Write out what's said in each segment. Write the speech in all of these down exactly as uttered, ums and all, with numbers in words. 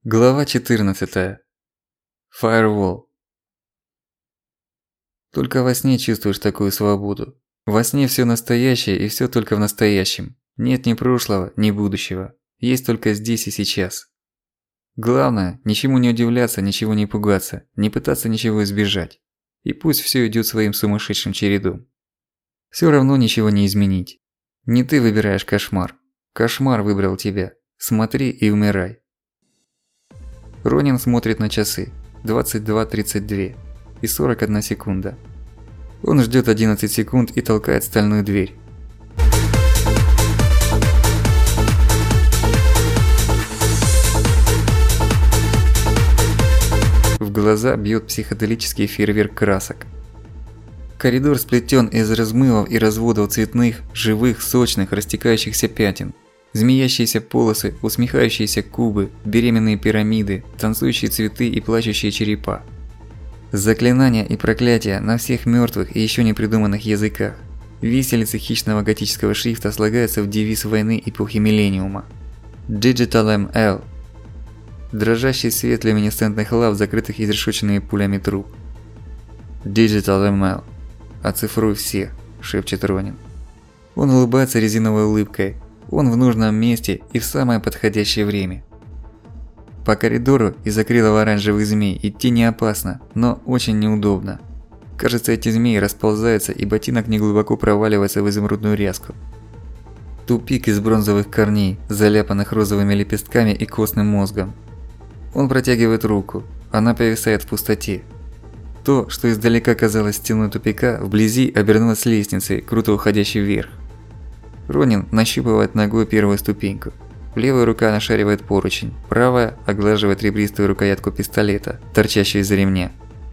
Глава четырнадцатая. Firewall. Только во сне чувствуешь такую свободу. Во сне всё настоящее и всё только в настоящем. Нет ни прошлого, ни будущего. Есть только здесь и сейчас. Главное, ничему не удивляться, ничего не пугаться, не пытаться ничего избежать. И пусть всё идёт своим сумасшедшим чередом. Всё равно ничего не изменить. Не ты выбираешь кошмар. Кошмар выбрал тебя. Смотри и умирай. Ронин смотрит на часы. двадцать два тридцать два и сорок одна секунда. Он ждёт одиннадцать секунд и толкает стальную дверь. В глаза бьёт психоделический фейерверк красок. Коридор сплетён из размывов и разводов цветных, живых, сочных, растекающихся пятен. Змеящиеся полосы, усмехающиеся кубы, беременные пирамиды, танцующие цветы и плачущие черепа. Заклинания и проклятия на всех мёртвых и ещё не придуманных языках. Виселицы хищного готического шрифта слагаются в девиз войны эпохи Миллениума. Digital эм эл. Дрожащий свет люминесцентных лав, закрытых изрешёченными пулями труб. Digital эм эл. Оцифруй все, шепчет Ронин. Он улыбается резиновой улыбкой. Он в нужном месте и в самое подходящее время. По коридору из акрилово-оранжевых змей идти не опасно, но очень неудобно. Кажется, эти змеи расползаются, и ботинок неглубоко проваливается в изумрудную ряску. Тупик из бронзовых корней, заляпанных розовыми лепестками и костным мозгом. Он протягивает руку, она повисает в пустоте. То, что издалека казалось стеной тупика, вблизи обернулось лестницей, круто уходящей вверх. Ронин нащупывает ногой первую ступеньку. Левая рука нашаривает поручень, правая оглаживает ребристую рукоятку пистолета, торчащую из-за ремня.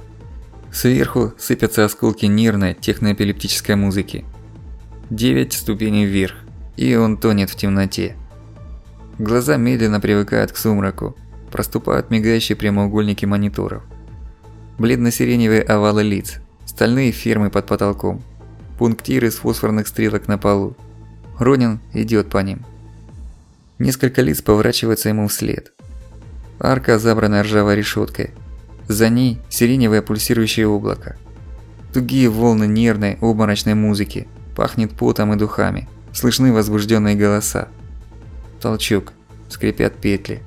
Сверху сыпятся осколки нервной техноэпилептической музыки. Девять ступеней вверх, и он тонет в темноте. Глаза медленно привыкают к сумраку, проступают мигающие прямоугольники мониторов. Бледно-сиреневые овалы лиц, стальные фермы под потолком, пунктиры с фосфорных стрелок на полу. Ронин идёт по ним. Несколько лиц поворачиваются ему вслед. Арка, забранная ржавой решёткой. За ней сиреневое пульсирующее облако. Тугие волны нервной, обморочной музыки. Пахнет потом и духами. Слышны возбуждённые голоса. Толчок. Скрипят петли.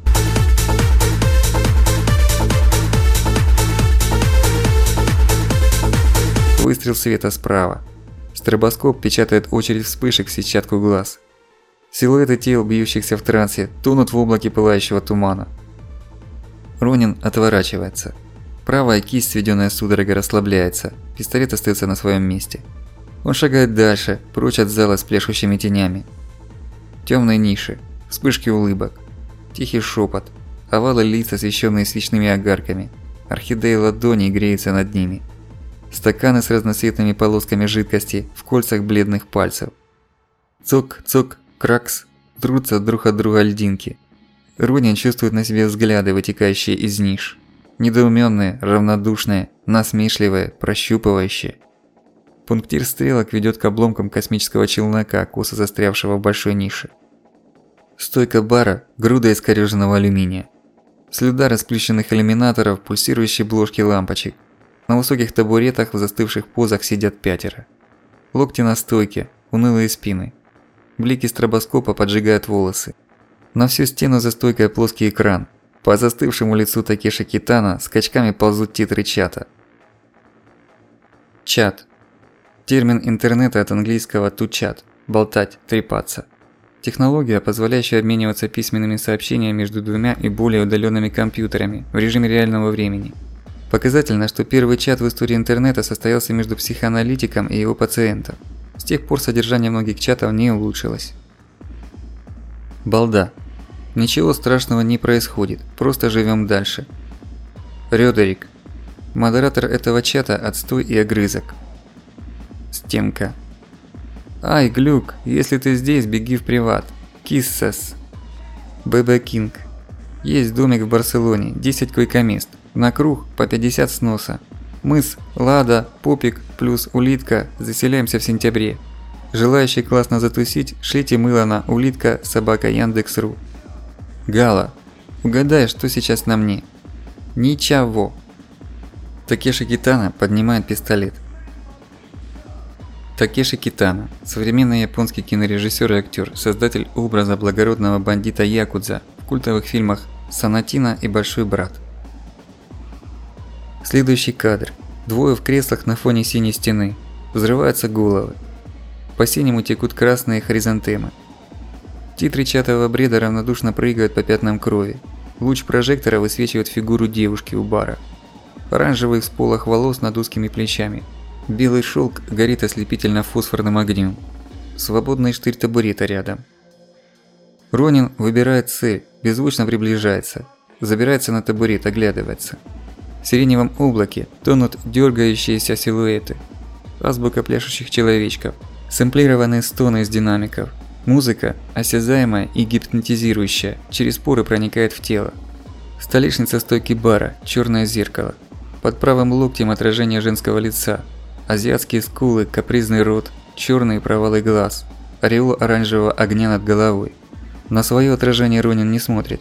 Выстрел света справа. Стробоскоп печатает очередь вспышек в сетчатку глаз. Силуэты тел, бьющихся в трансе, тонут в облаке пылающего тумана. Ронин отворачивается. Правая кисть, сведённая судорогой, расслабляется. Пистолет остаётся на своём месте. Он шагает дальше, прочь от зала с пляшущими тенями. Тёмные ниши, вспышки улыбок, тихий шёпот, овалы лиц, освещённые свечными огарками. Орхидеи ладоней греются над ними. Стаканы с разноцветными полосками жидкости в кольцах бледных пальцев. Цок, цок, кракс, трутся друг от друга льдинки. Ронин чувствует на себе взгляды, вытекающие из ниш. Недоумённые, равнодушные, насмешливые, прощупывающие. Пунктир стрелок ведёт к обломкам космического челнока, косо застрявшего в большой нише. Стойка бара – груда искорёженного алюминия. Слюда расплющенных иллюминаторов, пульсирующие бложки лампочек. На высоких табуретах в застывших позах сидят пятеро. Локти на стойке, унылые спины. Блики стробоскопа поджигают волосы. На всю стену за стойкой плоский экран. По застывшему лицу Такеши Китано скачками ползут титры чата. Чат. Термин интернета от английского to chat – болтать, трепаться. Технология, позволяющая обмениваться письменными сообщениями между двумя и более удалёнными компьютерами в режиме реального времени. Показательно, что первый чат в истории интернета состоялся между психоаналитиком и его пациентом. С тех пор содержание многих чатов не улучшилось. Балда. Ничего страшного не происходит, просто живём дальше. Рёдерик. Модератор этого чата – отстой и огрызок. Стенка. Ай, глюк, если ты здесь, беги в приват. Киссес. Бэбэ Кинг. Есть домик в Барселоне, десять койкомест. На круг по пятьдесят сноса. Мыс, Лада, Попик плюс улитка заселяемся в сентябре. Желающие классно затусить, шлите мыло на улитка собака Яндекс.ру. Гала. Угадай, что сейчас на мне? Ничего. Такеши Китано поднимает пистолет. Такеши Китано – современный японский кинорежиссер и актер, создатель образа благородного бандита Якудза в культовых фильмах «Санатина» и «Большой брат». Следующий кадр. Двое в креслах на фоне синей стены. Взрываются головы. По синему текут красные хризантемы. Титры чатового бреда равнодушно прыгают по пятнам крови. Луч прожектора высвечивает фигуру девушки у бара. Оранжевый всполох волос над узкими плечами. Белый шелк горит ослепительно фосфорным огнем. Свободный штырь табурета рядом. Ронин выбирает цель, беззвучно приближается. Забирается на табурет, оглядывается. В сиреневом облаке тонут дергающиеся силуэты. Азбука пляшущих человечков. Сэмплированные стоны из динамиков. Музыка, осязаемая и гипнотизирующая, через поры проникает в тело. Столешница стойки бара, черное зеркало. Под правым локтем отражение женского лица. Азиатские скулы, капризный рот, черные провалы глаз. Ореол оранжевого огня над головой. На свое отражение Ронин не смотрит.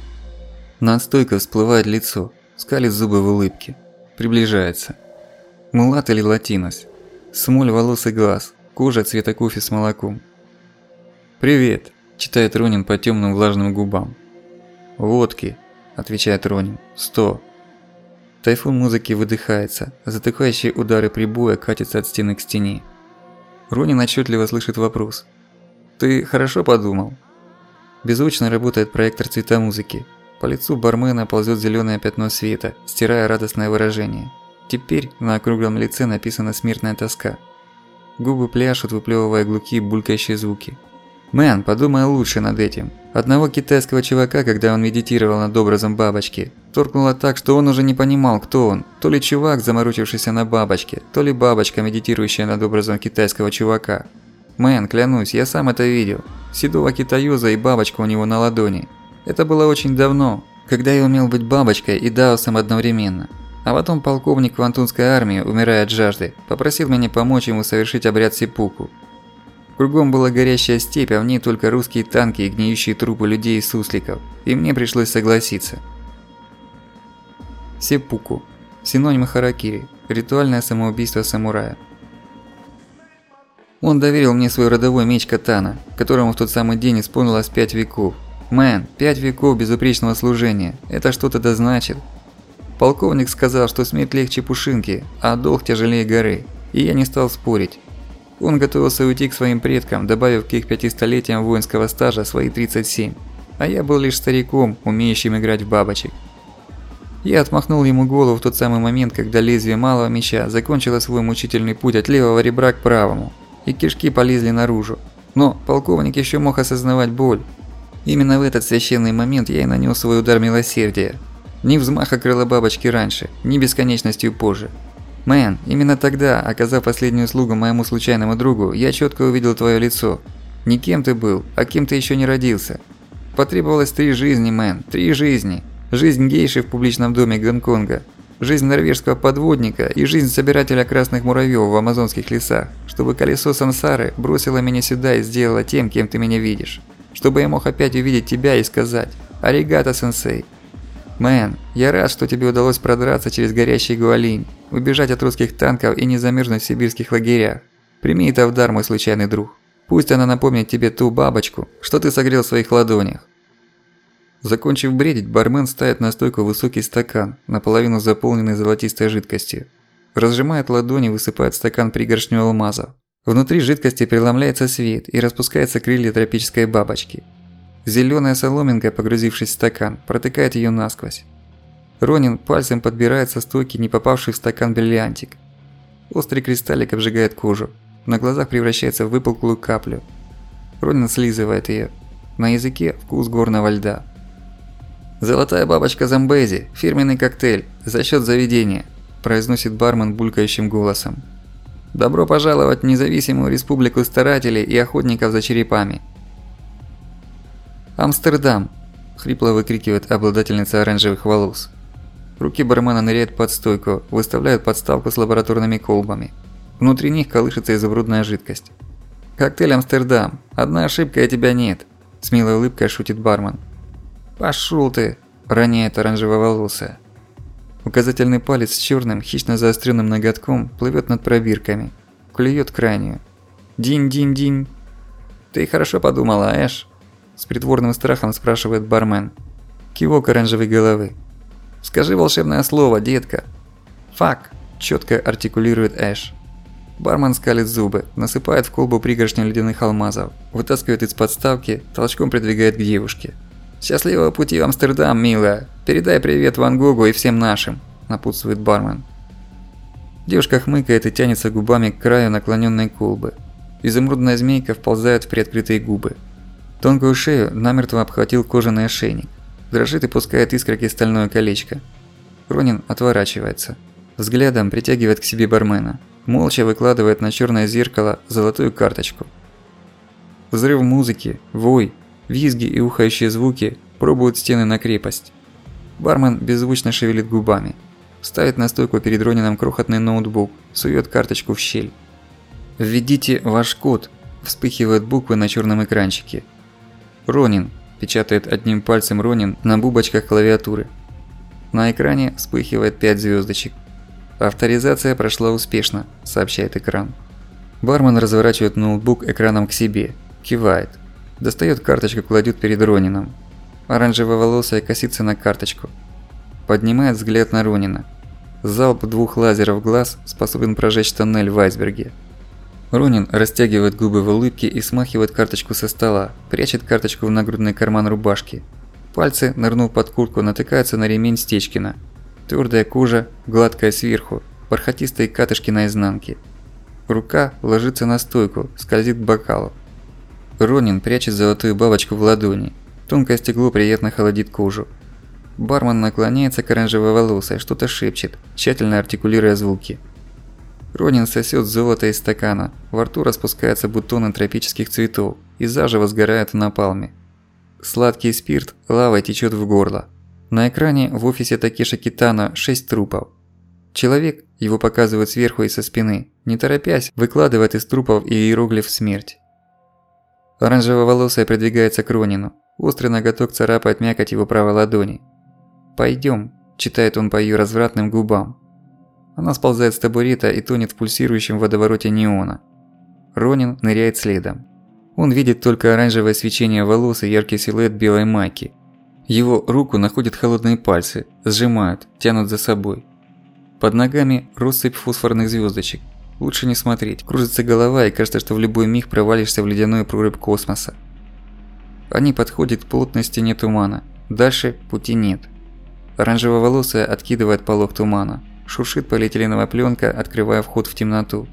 Над стойкой всплывает лицо, скалит зубы в улыбке. Приближается. Мулат или латинос. Смоль волос и глаз, кожа цвета кофе с молоком. «Привет», – читает Ронин по темным влажным губам. «Водки», – отвечает Ронин. «Сто». Тайфун музыки выдыхается, затыкающие удары прибоя катятся от стены к стене. Ронин отчетливо слышит вопрос. «Ты хорошо подумал?» Беззвучно работает проектор цветомузыки. По лицу бармена ползет зеленое пятно света, стирая радостное выражение. Теперь на округлом лице написана смертная тоска. Губы пляшут, выплевывая глухие булькающие звуки. «Мэн, подумай лучше над этим. Одного китайского чувака, когда он медитировал над образом бабочки, торкнуло так, что он уже не понимал, кто он. То ли чувак, заморочившийся на бабочке, то ли бабочка, медитирующая над образом китайского чувака. Мэн, клянусь, я сам это видел. Седого китаюза и бабочка у него на ладони. Это было очень давно, когда я умел быть бабочкой и даосом одновременно. А потом полковник Квантунской армии, умирая от жажды, попросил меня помочь ему совершить обряд сеппуку. Кругом была горящая степь, а в ней только русские танки и гниющие трупы людей и сусликов, и мне пришлось согласиться. Сеппуку. Синоним харакири. Ритуальное самоубийство самурая. Он доверил мне свой родовой меч катана, которому в тот самый день исполнилось пять веков. Мэн, пять веков безупречного служения. Это что-то да значит. Полковник сказал, что смерть легче пушинки, а долг тяжелее горы, и я не стал спорить. Он готовился уйти к своим предкам, добавив к их пяти столетиям воинского стажа свои тридцать семь, а я был лишь стариком, умеющим играть в бабочек. Я отмахнул ему голову в тот самый момент, когда лезвие малого меча закончило свой мучительный путь от левого ребра к правому, и кишки полезли наружу. Но полковник еще мог осознавать боль. Именно в этот священный момент я и нанес свой удар милосердия. Ни взмаха крыла бабочки раньше, ни бесконечностью позже. Мэн, именно тогда, оказав последнюю услугу моему случайному другу, я четко увидел твое лицо. Не кем ты был, а кем ты еще не родился. Потребовалось три жизни, Мэн, три жизни. Жизнь гейши в публичном доме Гонконга, жизнь норвежского подводника и жизнь собирателя красных муравьев в амазонских лесах, чтобы колесо сансары бросило меня сюда и сделало тем, кем ты меня видишь. Чтобы я мог опять увидеть тебя и сказать «Аригато, сенсей». Мэн, я рад, что тебе удалось продраться через горящий Гуалинь, убежать от русских танков и не замерзнуть в сибирских лагерях. Прими это в дар, мой случайный друг. Пусть она напомнит тебе ту бабочку, что ты согрел в своих ладонях. Закончив бредить, бармен ставит на стойку высокий стакан, наполовину заполненный золотистой жидкостью. Разжимает ладони, высыпает в стакан пригоршню алмазов. Внутри жидкости преломляется свет и распускается крылья тропической бабочки. Зелёная соломинка, погрузившись в стакан, протыкает её насквозь. Ронин пальцем подбирает со стойки не попавший в стакан бриллиантик. Острый кристаллик обжигает кожу, на глазах превращается в выпуклую каплю. Ронин слизывает её. На языке вкус горного льда. «Золотая бабочка Замбези, фирменный коктейль, за счёт заведения», – произносит бармен булькающим голосом. «Добро пожаловать в независимую республику старателей и охотников за черепами». «Амстердам!» – хрипло выкрикивает обладательница оранжевых волос. Руки бармена ныряют под стойку, выставляют подставку с лабораторными колбами. Внутри них колышется изумрудная жидкость. «Коктейль Амстердам. Одна ошибка, и тебя нет», – с милой улыбкой шутит бармен. «Пошёл ты!» роняет оранжево-волосая. Указательный палец с черным, хищно заостренным ноготком плывет над пробирками. Клюет крайнюю. Динь-динь-динь. «Ты хорошо подумала, Эш?» С притворным страхом спрашивает бармен. Кивок оранжевой головы. «Скажи волшебное слово, детка». «Фак», – четко артикулирует Эш. Бармен скалит зубы, насыпает в колбу пригоршню ледяных алмазов, вытаскивает из подставки, толчком придвигает к девушке. «Счастливого пути в Амстердам, милая! Передай привет Ван Гогу и всем нашим!» – напутствует бармен. Девушка хмыкает и тянется губами к краю наклоненной колбы. Изумрудная змейка вползает в приоткрытые губы. Тонкую шею намертво обхватил кожаный ошейник. Дрожит и пускает искорки стальное колечко. Ронин отворачивается. Взглядом притягивает к себе бармена. Молча выкладывает на черное зеркало золотую карточку. Взрыв музыки, вой, визги и ухающие звуки пробуют стены на крепость. Бармен беззвучно шевелит губами. Ставит на стойку перед Ронином крохотный ноутбук, сует карточку в щель. «Введите ваш код», – вспыхивают буквы на черном экранчике. «Ронин», – печатает одним пальцем Ронин на бубочках клавиатуры. На экране вспыхивает пять звездочек. «Авторизация прошла успешно», – сообщает экран. Бармен разворачивает ноутбук экраном к себе, кивает. Достает карточку, кладет перед Ронином. Оранжево-волосая косится на карточку. Поднимает взгляд на Ронина. Залп двух лазеров глаз способен прожечь тоннель в айсберге. Ронин растягивает губы в улыбке и смахивает карточку со стола, прячет карточку в нагрудный карман рубашки. Пальцы, нырнув под куртку, натыкаются на ремень Стечкина. Твердая кожа, гладкая сверху, бархатистые катышки на изнанке. Рука ложится на стойку, скользит к бокалу. Ронин прячет золотую бабочку в ладони. Тонкое стекло приятно холодит кожу. Бармен наклоняется к оранжево-волосой, что-то шепчет, тщательно артикулируя звуки. Ронин сосет золото из стакана, во рту распускаются бутоны тропических цветов и заживо сгорают в напалме. Сладкий спирт лавой течет в горло. На экране в офисе Такеши Китано шесть трупов. Человек, его показывают сверху и со спины, не торопясь, выкладывает из трупов иероглиф «Смерть». Оранжево-волосая придвигается к Ронину. Острый ноготок царапает мякоть его правой ладони. «Пойдём», – читает он по её развратным губам. Она сползает с табурета и тонет в пульсирующем водовороте неона. Ронин ныряет следом. Он видит только оранжевое свечение волос и яркий силуэт белой майки. Его руку находят холодные пальцы, сжимают, тянут за собой. Под ногами россыпь фосфорных звездочек. Лучше не смотреть, кружится голова и кажется, что в любой миг провалишься в ледяной прорубь космоса. Они подходят к плотной стене тумана. Дальше пути нет. Оранжево-волосая откидывает полог тумана. Шуршит полиэтиленовая пленка, открывая вход в темноту.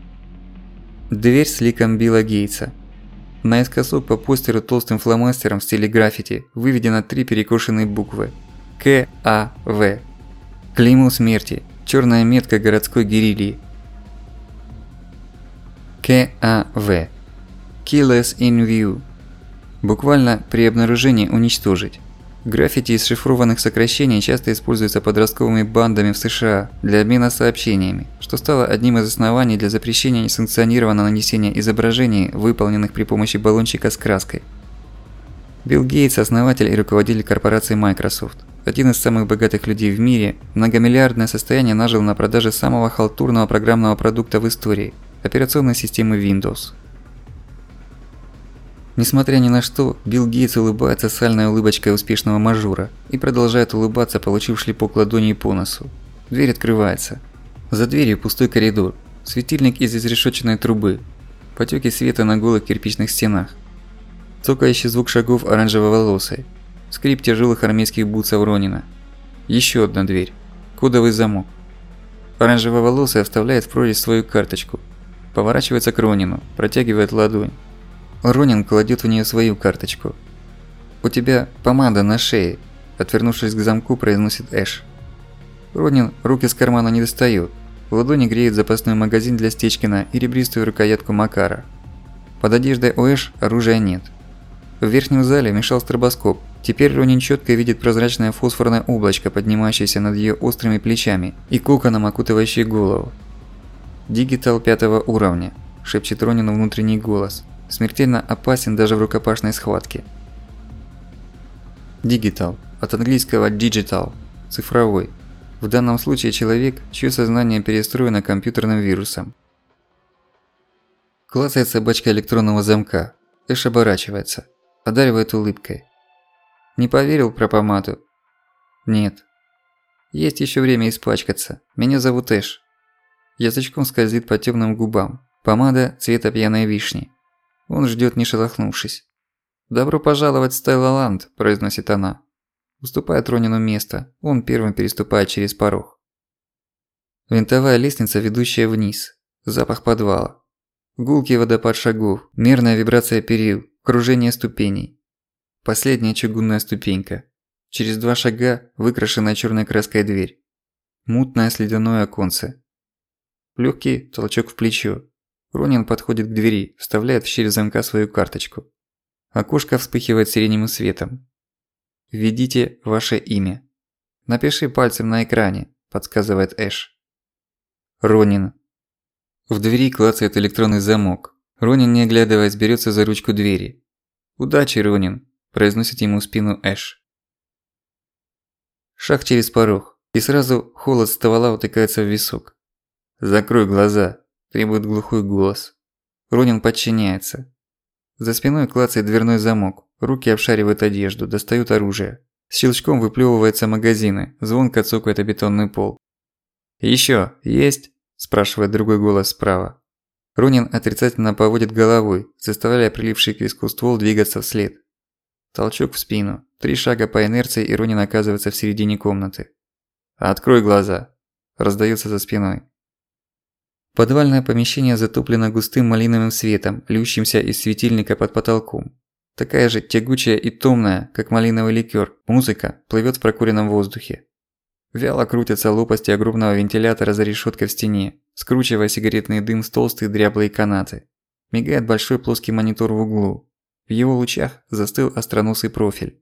Дверь с ликом Билла Гейтса. Наискосок по постеру толстым фломастером в стиле граффити выведено три перекошенные буквы. К А В. Клеймо смерти. Черная метка городской герильи. К А В. Killers in view. Буквально при обнаружении уничтожить. Граффити из шифрованных сокращений часто используются подростковыми бандами в США для обмена сообщениями, что стало одним из оснований для запрещения несанкционированного нанесения изображений, выполненных при помощи баллончика с краской. Билл Гейтс – основатель и руководитель корпорации Microsoft. Один из самых богатых людей в мире, многомиллиардное состояние нажил на продаже самого халтурного программного продукта в истории – операционной системы Windows. Несмотря ни на что, Билл Гейтс улыбается сальной улыбочкой успешного мажора и продолжает улыбаться, получив шлепок ладонью по носу. Дверь открывается. За дверью пустой коридор, светильник из изрешеченной трубы, потеки света на голых кирпичных стенах. Цокающий звук шагов оранжево-волосой, скрип тяжелых армейских бутсов Ронина. Еще одна дверь, кодовый замок. Оранжево-волосая вставляет в прорезь свою карточку, поворачивается к Ронину, протягивает ладонь. Ронин кладет в нее свою карточку. «У тебя помада на шее», – отвернувшись к замку, произносит Эш. Ронин руки из кармана не достает. В ладони греет запасной магазин для Стечкина и ребристую рукоятку Макара. Под одеждой у Эш оружия нет. В верхнем зале мешал стробоскоп. Теперь Ронин четко видит прозрачное фосфорное облачко, поднимающееся над ее острыми плечами и коконом окутывающее голову. «Дигитал пятого уровня», – шепчет Ронину внутренний голос. Смертельно опасен даже в рукопашной схватке. Дигитал. от английского digital – цифровой. В данном случае человек, чье сознание перестроено компьютерным вирусом. Клацает собачка электронного замка. Эш оборачивается. Одаривает улыбкой. Не поверил про помаду? Нет. Есть еще время испачкаться. Меня зовут Эш. Язычком скользит по темным губам. Помада цвета пьяной вишни. Он ждет, не шелохнувшись. «Добро пожаловать в Стайлоланд», – произносит она. Уступает Ронину место. Он первым переступает через порог. Винтовая лестница, ведущая вниз. Запах подвала. Гулкий водопад шагов, мерная вибрация перил, кружение ступеней. Последняя чугунная ступенька. Через два шага выкрашенная черной краской дверь. Мутное слюдяное оконце. Легкий толчок в плечо. Ронин подходит к двери, вставляет в щель замка свою карточку. Окошко вспыхивает сиреневым светом. «Введите ваше имя». «Напиши пальцем на экране», – подсказывает Эш. Ронин. В двери клацает электронный замок. Ронин, не оглядываясь, берется за ручку двери. «Удачи, Ронин», – произносит ему в спину Эш. Шаг через порог, и сразу холод ствола утыкается в висок. «Закрой глаза», – требует глухой голос. Ронин подчиняется. За спиной клацает дверной замок, руки обшаривают одежду, достают оружие. С щелчком выплёвываются магазины, звонко цокает о бетонный пол. «Ещё есть?» – спрашивает другой голос справа. Ронин отрицательно поводит головой, заставляя приливший к виску ствол двигаться вслед. Толчок в спину, три шага по инерции, и Ронин оказывается в середине комнаты. «Открой глаза!» – раздаётся за спиной. Подвальное помещение затоплено густым малиновым светом, льющимся из светильника под потолком. Такая же тягучая и томная, как малиновый ликёр, музыка плывёт в прокуренном воздухе. Вяло крутятся лопасти огромного вентилятора за решёткой в стене, скручивая сигаретный дым в толстые дряблые канаты. Мигает большой плоский монитор в углу. В его лучах застыл остроносый профиль.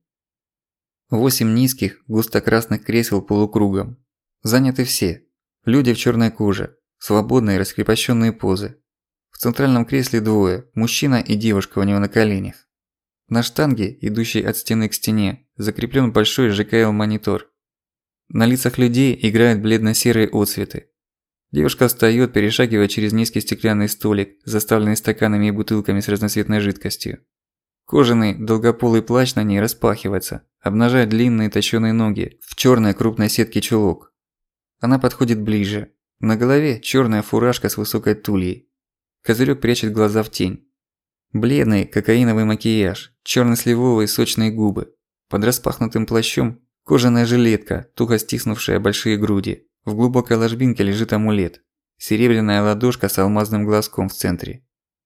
Восемь низких, густо-красных кресел полукругом. Заняты все. Люди в чёрной коже. Свободные раскрепощенные позы. В центральном кресле двое, мужчина и девушка у него на коленях. На штанге, идущей от стены к стене, закреплен большой жэ ка эл-монитор. На лицах людей играют бледно-серые отсветы. Девушка встаёт, перешагивая через низкий стеклянный столик, заставленный стаканами и бутылками с разноцветной жидкостью. Кожаный, долгополый плащ на ней распахивается, обнажая длинные точёные ноги в чёрной крупной сетке чулок. Она подходит ближе. На голове чёрная фуражка с высокой тульей. Козырёк прячет глаза в тень. Бледный кокаиновый макияж, чёрно-сливовые сочные губы. Под распахнутым плащом кожаная жилетка, туго стиснувшая большие груди. В глубокой ложбинке лежит амулет. Серебряная ладошка с алмазным глазком в центре.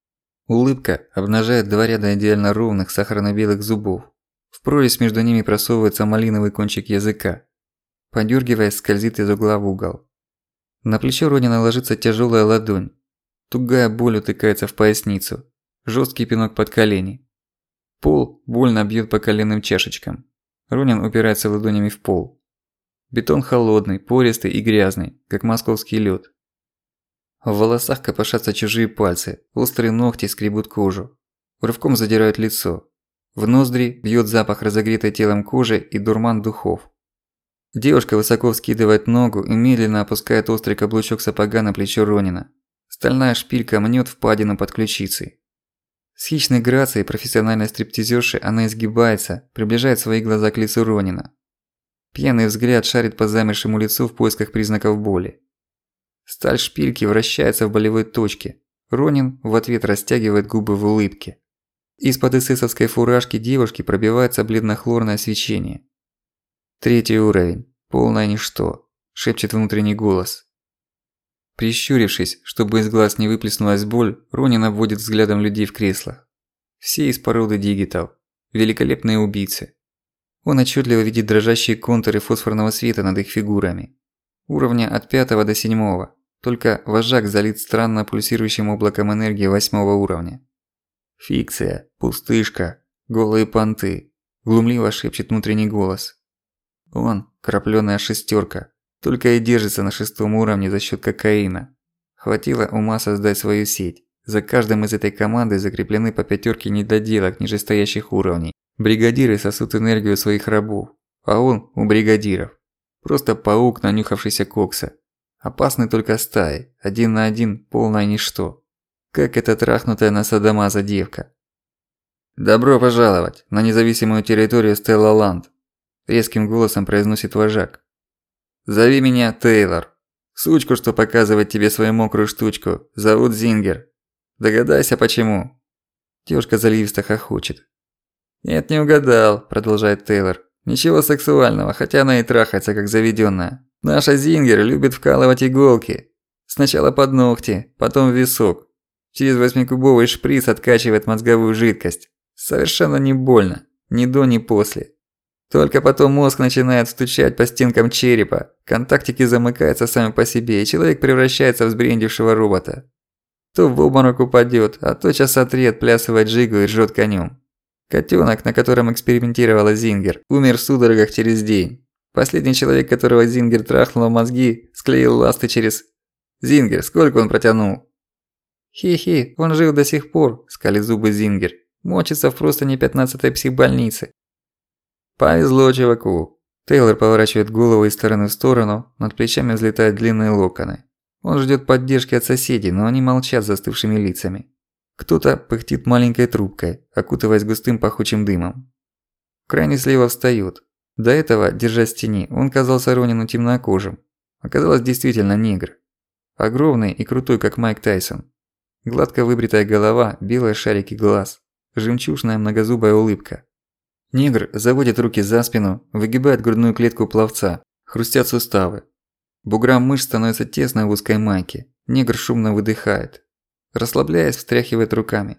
Улыбка обнажает два ряда идеально ровных сахарно-белых зубов. В прорезь между ними просовывается малиновый кончик языка. Подёргиваясь, скользит из угла в угол. На плечо Ронина ложится тяжёлая ладонь. Тугая боль утыкается в поясницу. Жёсткий пинок под колени. Пол больно бьёт по коленным чашечкам. Ронин упирается ладонями в пол. Бетон холодный, пористый и грязный, как московский лёд. В волосах копошатся чужие пальцы, острые ногти скребут кожу. Рывком задирают лицо. В ноздри бьёт запах разогретой телом кожи и дурман духов. Девушка высоко вскидывает ногу и медленно опускает острый каблучок сапога на плечо Ронина. Стальная шпилька мнёт впадину под ключицей. С хищной грацией профессиональной стриптизерши она изгибается, приближает свои глаза к лицу Ронина. Пьяный взгляд шарит по замершему лицу в поисках признаков боли. Сталь шпильки вращается в болевой точке. Ронин в ответ растягивает губы в улыбке. Из-под эсэсовской фуражки девушки пробивается бледно-хлорное свечение. «Третий уровень. Полное ничто», – шепчет внутренний голос. Прищурившись, чтобы из глаз не выплеснулась боль, Ронин обводит взглядом людей в креслах. Все из породы дигитал. Великолепные убийцы. Он отчетливо видит дрожащие контуры фосфорного света над их фигурами. Уровня от пятого до седьмого. Только вожак залит странно пульсирующим облаком энергии восьмого уровня. «Фикция, пустышка, голые понты», – глумливо шепчет внутренний голос. Он – краплёная шестёрка, только и держится на шестом уровне за счёт кокаина. Хватило ума создать свою сеть. За каждым из этой команды закреплены по пятёрке недоделок нижестоящих уровней. Бригадиры сосут энергию своих рабов. а он у бригадиров. Просто паук, нанюхавшийся кокса. Опасный только стаи, один на один полное ничто. Как эта трахнутая на садомаза девка. «Добро пожаловать на независимую территорию Стелла-Ланд», – резким голосом произносит вожак. «Зови меня Тейлор. Сучку, что показывает тебе свою мокрую штучку, зовут Зингер. Догадайся, почему?» Девушка заливисто хохочет. «Нет, не угадал», – продолжает Тейлор. «Ничего сексуального, хотя она и трахается, как заведённая. Наша Зингер любит вкалывать иголки. Сначала под ногти, потом в висок. Через восьмикубовый шприц откачивает мозговую жидкость. Совершенно не больно, ни до, ни после. Только потом мозг начинает стучать по стенкам черепа, контактики замыкаются сами по себе, и человек превращается в сбрендившего робота. То в обморок упадёт, а то часа три отплясывает джигу и ржёт конём. Котёнок, на котором экспериментировала Зингер, умер в судорогах через день. Последний человек, которого Зингер трахнула мозги, склеил ласты через... Зингер, сколько он протянул? «Хи-хи, он жив до сих пор», – скалит зубы Зингер. «Мочится в простыни пятнадцатой психбольницы». «Повезло чуваку». Тейлор поворачивает голову из стороны в сторону, над плечами взлетают длинные локоны. Он ждёт поддержки от соседей, но они молчат с застывшими лицами. Кто-то пыхтит маленькой трубкой, окутываясь густым пахучим дымом. Крайне слева встаёт. До этого, держась в тени, он казался Ронину темнокожим. Оказалось, действительно негр. Огромный и крутой, как Майк Тайсон. Гладко выбритая голова, белые шарики глаз, жемчужная многозубая улыбка. Негр заводит руки за спину, выгибает грудную клетку пловца, хрустят суставы. Буграм мышц становится тесно в узкой майке. Негр шумно выдыхает. Расслабляясь, встряхивает руками.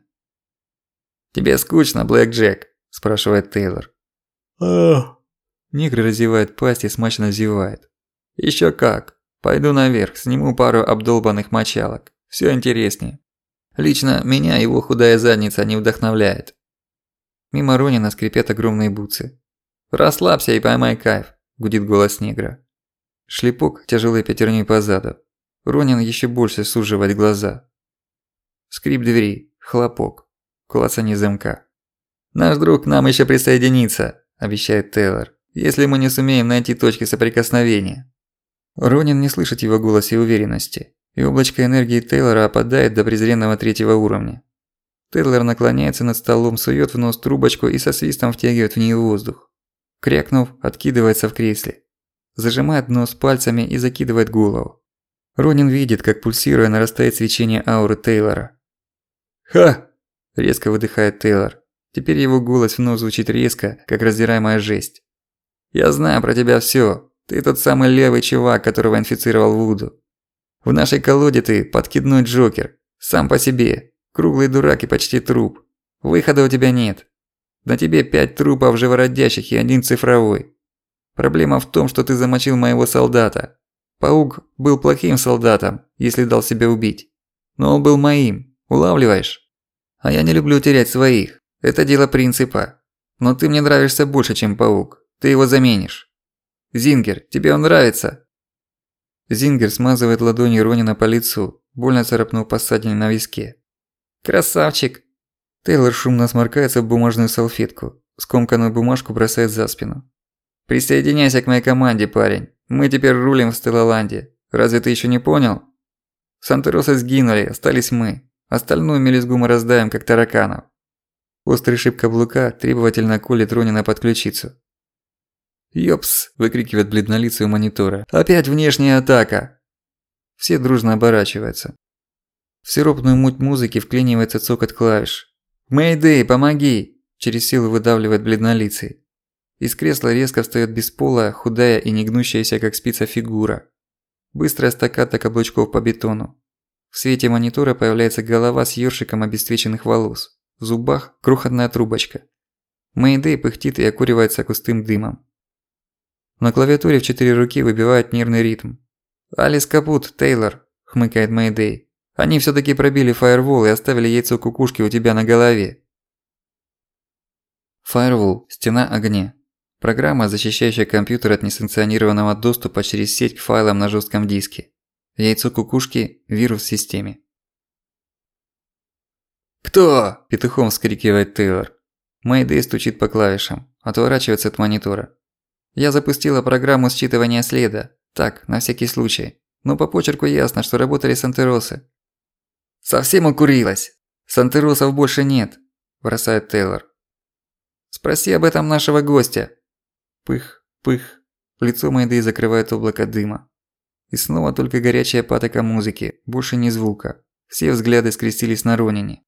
«Тебе скучно, Блэк Джек?» – спрашивает Тейлор. «Ах!» Негр разевает пасть и смачно зевает. «Ещё как. Пойду наверх, сниму пару обдолбанных мочалок. Всё интереснее. Лично меня его худая задница не вдохновляет». Мимо Ронина скрипят огромные бутсы. «Расслабься и поймай кайф», – гудит голос негра. Шлепок тяжелой пятерней по заду. Ронин ещё больше суживает глаза. Скрип двери, хлопок, клацанье замка. «Наш друг к нам ещё присоединится», – обещает Тейлор, «если мы не сумеем найти точки соприкосновения». Ронин не слышит его голоса и уверенности, и облачко энергии Тейлора опадает до презренного третьего уровня. Тейлор наклоняется над столом, сует в нос трубочку и со свистом втягивает в неё воздух. Крякнув, откидывается в кресле. Зажимает нос пальцами и закидывает голову. Ронин видит, как пульсируя нарастает свечение ауры Тейлора. «Ха!» – резко выдыхает Тейлор. Теперь его голос вновь звучит резко, как раздираемая жесть. «Я знаю про тебя всё. Ты тот самый левый чувак, которого инфицировал Вуду. В нашей колоде ты подкидной Джокер. Сам по себе. Круглый дурак и почти труп. Выхода у тебя нет. На тебе пять трупов живородящих и один цифровой. Проблема в том, что ты замочил моего солдата. Паук был плохим солдатом, если дал себя убить. Но он был моим. Улавливаешь? А я не люблю терять своих. Это дело принципа. Но ты мне нравишься больше, чем Паук. Ты его заменишь. Зингер, тебе он нравится?» Зингер смазывает ладонью Ронина по лицу, больно царапнув по ссадине на виске. «Красавчик!» Тейлор шумно сморкается в бумажную салфетку, скомканную бумажку бросает за спину. «Присоединяйся к моей команде, парень. Мы теперь рулим в Стеллаланде. Разве ты ещё не понял? Сантеросы сгинули, остались мы. Остальную мелюзгу мы раздаем, как тараканов». Острый шип каблука требовательно колет Ронина под ключицу. «Ёпс!» – выкрикивает бледнолицый у монитора. «Опять внешняя атака!» Все дружно оборачиваются. В сиропную муть музыки вклинивается цокот клавиш. «Мэйдэй, помоги!» – через силу выдавливает бледнолицый. Из кресла резко встаёт бесполая, худая и негнущаяся, как спица, фигура. Быстрая стакката каблучков по бетону. В свете монитора появляется голова с ёршиком обесцвеченных волос. В зубах крохотная трубочка. Мэйдэй пыхтит и окуривается густым дымом. На клавиатуре в четыре руки выбивает нервный ритм. «Алис капут, Тейлор», – хмыкает Мэйдэй. «Они всё-таки пробили фаервол и оставили яйцо кукушки у тебя на голове». Фаервол – стена огня. Программа, защищающая компьютер от несанкционированного доступа через сеть к файлам на жестком диске. Яйцо кукушки – вирус в системе. «Кто?» – петухом вскрикивает Тейлор. Мэйдэй стучит по клавишам, отворачивается от монитора. Я запустила программу считывания следа. Так, на всякий случай. Но по почерку ясно, что работали сантеросы. Совсем укурилась. Сантеросов больше нет, бросает Тейлор. Спроси об этом нашего гостя. Пых, пых. Лицо Мэйдэй закрывает облако дыма. И снова только горячая патока музыки, больше ни звука. Все взгляды скрестились на Ронине.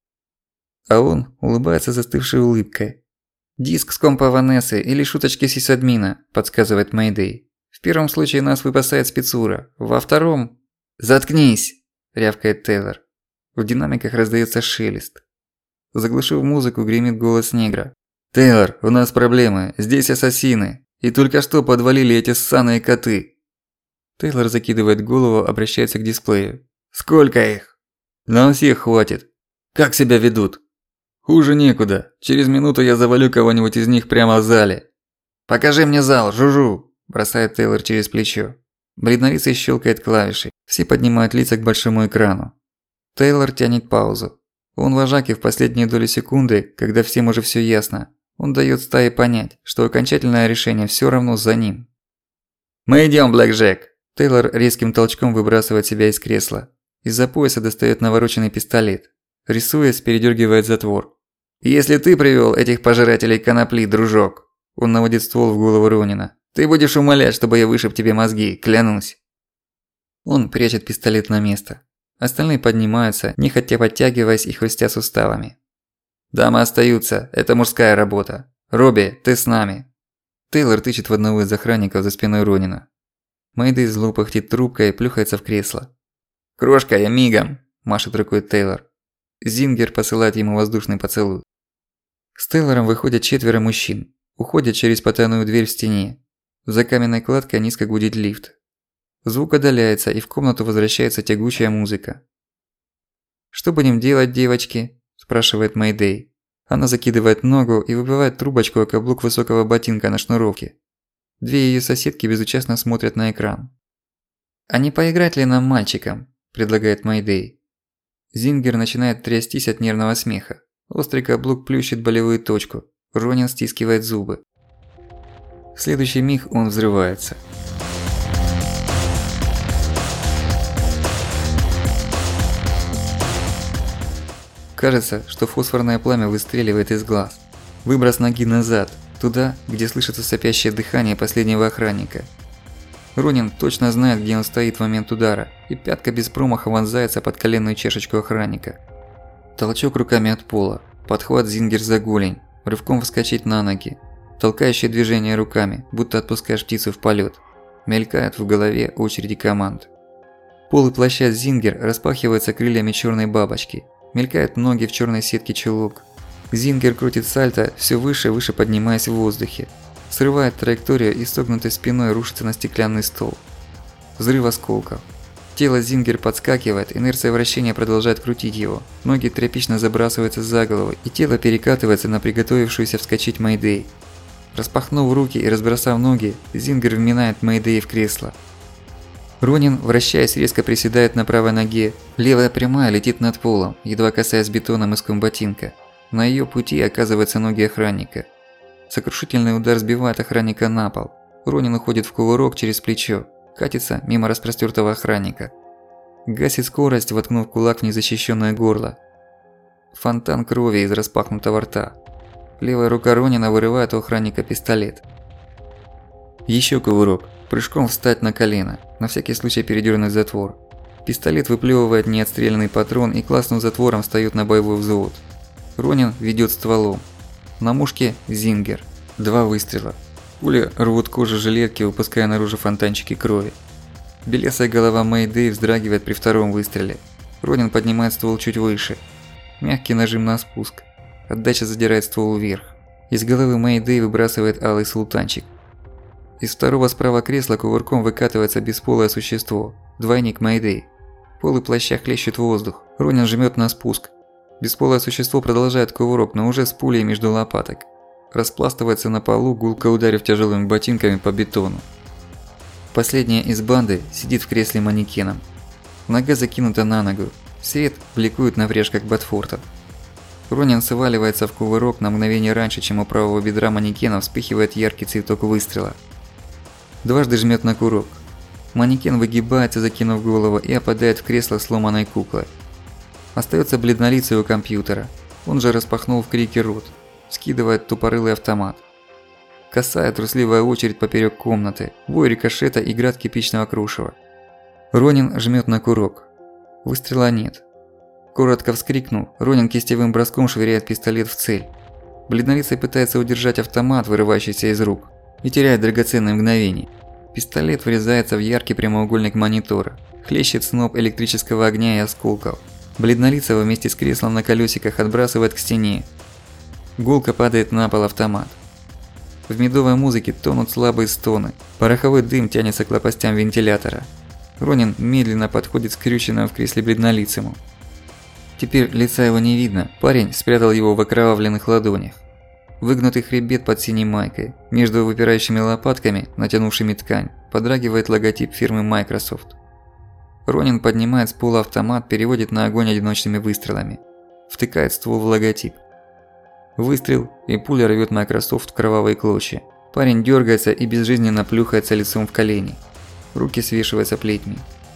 А он улыбается застывшей улыбкой. «Диск с компа Ванессы или шуточки сисадмина», – подсказывает Мэйдэй. «В первом случае нас выпасает спецура, во втором...» «Заткнись!» – рявкает Тейлор. В динамиках раздаётся шелест. Заглушив музыку, гремит голос негра. «Тейлор, у нас проблемы, здесь ассасины, и только что подвалили эти ссаные коты». Тейлор закидывает голову, обращается к дисплею. «Сколько их?» «Нам всех хватит». «Как себя ведут?» «Хуже некуда. Через минуту я завалю кого-нибудь из них прямо в зале». «Покажи мне зал, жужу!» – бросает Тейлор через плечо. Бледнолицый щелкает клавишей. Все поднимают лица к большому экрану. Тейлор тянет паузу. Он вожак, и в последние доли секунды, когда всем уже всё ясно, он даёт стае понять, что окончательное решение всё равно за ним. «Мы идём, Блэк Джек!» Тейлор резким толчком выбрасывает себя из кресла. Из-за пояса достаёт навороченный пистолет. Рисуясь, передёргивает затвор. «Если ты привёл этих пожирателей конопли, дружок», он наводит ствол в голову Ронина, «ты будешь умолять, чтобы я вышиб тебе мозги, клянусь». Он прячет пистолет на место. Остальные поднимаются, нехотя подтягиваясь и хрустя суставами. «Дамы остаются, это мужская работа. Робби, ты с нами». Тейлор тычет в одного из охранников за спиной Ронина. Мэйдэй зло пыхтит трубкой и плюхается в кресло. «Крошка, я мигом», – машет рукой Тейлор. Зингер посылает ему воздушный поцелуй. С Тейлором выходят четверо мужчин. Уходят через потайную дверь в стене. За каменной кладкой низко гудит лифт. Звук отдаляется, и в комнату возвращается тягучая музыка. «Что будем делать, девочки?» – спрашивает Мэйдэй. Она закидывает ногу и выбивает трубочку о каблук высокого ботинка на шнуровке. Две её соседки безучастно смотрят на экран. «А не поиграть ли нам мальчикам?» – предлагает Мэйдэй. Зингер начинает трястись от нервного смеха. Острый каблук плющит болевую точку. Ронин стискивает зубы. В следующий миг он взрывается. Кажется, что фосфорное пламя выстреливает из глаз. Выброс ноги назад, туда, где слышится сопящее дыхание последнего охранника. Ронин точно знает, где он стоит в момент удара, и пятка без промаха вонзается под коленную чешечку охранника. Толчок руками от пола, подхват Зингер за голень, рывком вскочить на ноги, толкающее движение руками, будто отпускаешь птицу в полет. Мелькают в голове очереди команд. Полы плаща Зингер распахиваются крыльями черной бабочки, мелькают ноги в черной сетке чулок. Зингер крутит сальто, все выше и выше поднимаясь в воздухе. Срывает траекторию и согнутой спиной рушится на стеклянный стол. Взрыв осколков. Тело Зингер подскакивает, инерция вращения продолжает крутить его. Ноги тряпично забрасываются за голову, и тело перекатывается на приготовившуюся вскочить Мэйдэй. Распахнув руки и разбросав ноги, Зингер вминает Мэйдэй в кресло. Ронин, вращаясь, резко приседает на правой ноге. Левая прямая летит над полом, едва касаясь бетона мыском ботинка. На её пути оказываются ноги охранника. Сокрушительный удар сбивает охранника на пол. Ронин уходит в кувырок через плечо, катится мимо распростёртого охранника. Гасит скорость, воткнув кулак в незащищённое горло. Фонтан крови из распахнутого рта. Левая рука Ронина вырывает у охранника пистолет. Ещё кувырок. Прыжком встать на колено, на всякий случай передёрнуть затвор. Пистолет выплёвывает неотстрелянный патрон и классным затвором встаёт на боевой взвод. Ронин ведёт стволом. На мушке Зингер. Два выстрела. Пули рвут кожу жилетки, выпуская наружу фонтанчики крови. Белесая голова Мэйдэй вздрагивает при втором выстреле. Ронин поднимает ствол чуть выше. Мягкий нажим на спуск. Отдача задирает ствол вверх. Из головы Мэйдэй выбрасывает алый султанчик. Из второго справа кресла кувырком выкатывается бесполое существо. Двойник Мэйдэй. Полы плаща хлещут воздух. Ронин жмёт на спуск. Бесполое существо продолжает кувырок, но уже с пулей между лопаток. Распластывается на полу, гулко ударив тяжелыми ботинками по бетону. Последняя из банды сидит в кресле манекеном. Нога закинута на ногу. Свет бликует на пряжках ботфортов. Ронин сваливается в кувырок на мгновение раньше, чем у правого бедра манекена вспыхивает яркий цветок выстрела. Дважды жмет на курок. Манекен выгибается, закинув голову, и опадает в кресло сломанной куклой. Остается бледнолицый у компьютера. Он же распахнул в крике рот. Скидывает тупорылый автомат. Косая трусливая очередь поперек комнаты, вой рикошета и град кирпичного крушева. Ронин жмет на курок. Выстрела нет. Коротко вскрикнув, Ронин кистевым броском швыряет пистолет в цель. Бледнолицый пытается удержать автомат, вырывающийся из рук, и теряет драгоценные мгновения. Пистолет врезается в яркий прямоугольник монитора, хлещет сноп электрического огня и осколков. Бледнолицего вместе с креслом на колесиках отбрасывает к стене. Гулко падает на пол автомат. В медовой музыке тонут слабые стоны, пороховой дым тянется к лопастям вентилятора. Ронин медленно подходит к скрюченному в кресле бледнолицему. Теперь лица его не видно, парень спрятал его в окровавленных ладонях. Выгнутый хребет под синей майкой, между выпирающими лопатками, натянувшими ткань, подрагивает логотип фирмы Microsoft. Ронин поднимает с пола автомат, переводит на огонь одиночными выстрелами. Втыкает ствол в логотип. Выстрел, и пуля рвет Microsoft в кровавые клочья. Парень дергается и безжизненно плюхается лицом в колени. Руки свешиваются плетьми.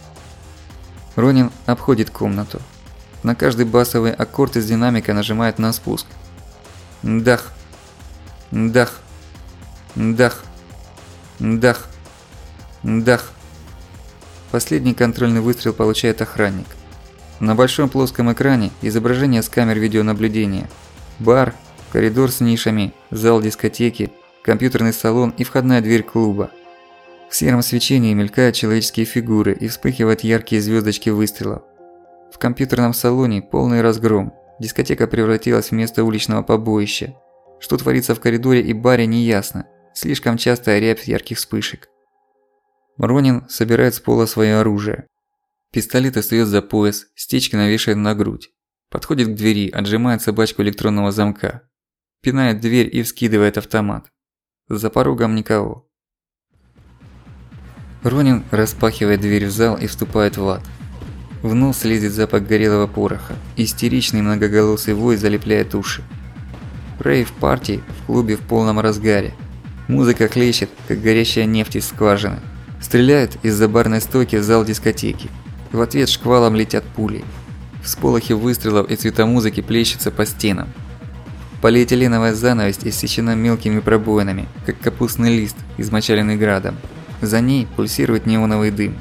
Ронин обходит комнату. На каждый басовый аккорд из динамика нажимает на спуск. Дах. Дах. Дах. Дах. Дах. Последний контрольный выстрел получает охранник. На большом плоском экране изображение с камер видеонаблюдения. Бар, коридор с нишами, зал дискотеки, компьютерный салон и входная дверь клуба. В сером свечении мелькают человеческие фигуры и вспыхивают яркие звездочки выстрелов. В компьютерном салоне полный разгром. Дискотека превратилась в место уличного побоища. Что творится в коридоре и баре, неясно. Слишком частая рябь ярких вспышек. Ронин собирает с пола свое оружие. Пистолет остается за пояс, Стечкина вешает на грудь. Подходит к двери, отжимает собачку электронного замка. Пинает дверь и вскидывает автомат. За порогом никого. Ронин распахивает дверь в зал и вступает в ад. В нос лезет запах горелого пороха. Истеричный многоголосый вой залепляет уши. Рейв-парти в клубе в полном разгаре. Музыка хлещет, как горящая нефть из скважины. Стреляют из-за барной стойки в зал дискотеки. В ответ шквалом летят пули. Всполохи выстрелов и цвета музыки плещутся по стенам. Полиэтиленовая занавесь иссечена мелкими пробоинами, как капустный лист, измочаленный градом. За ней пульсирует неоновый дым.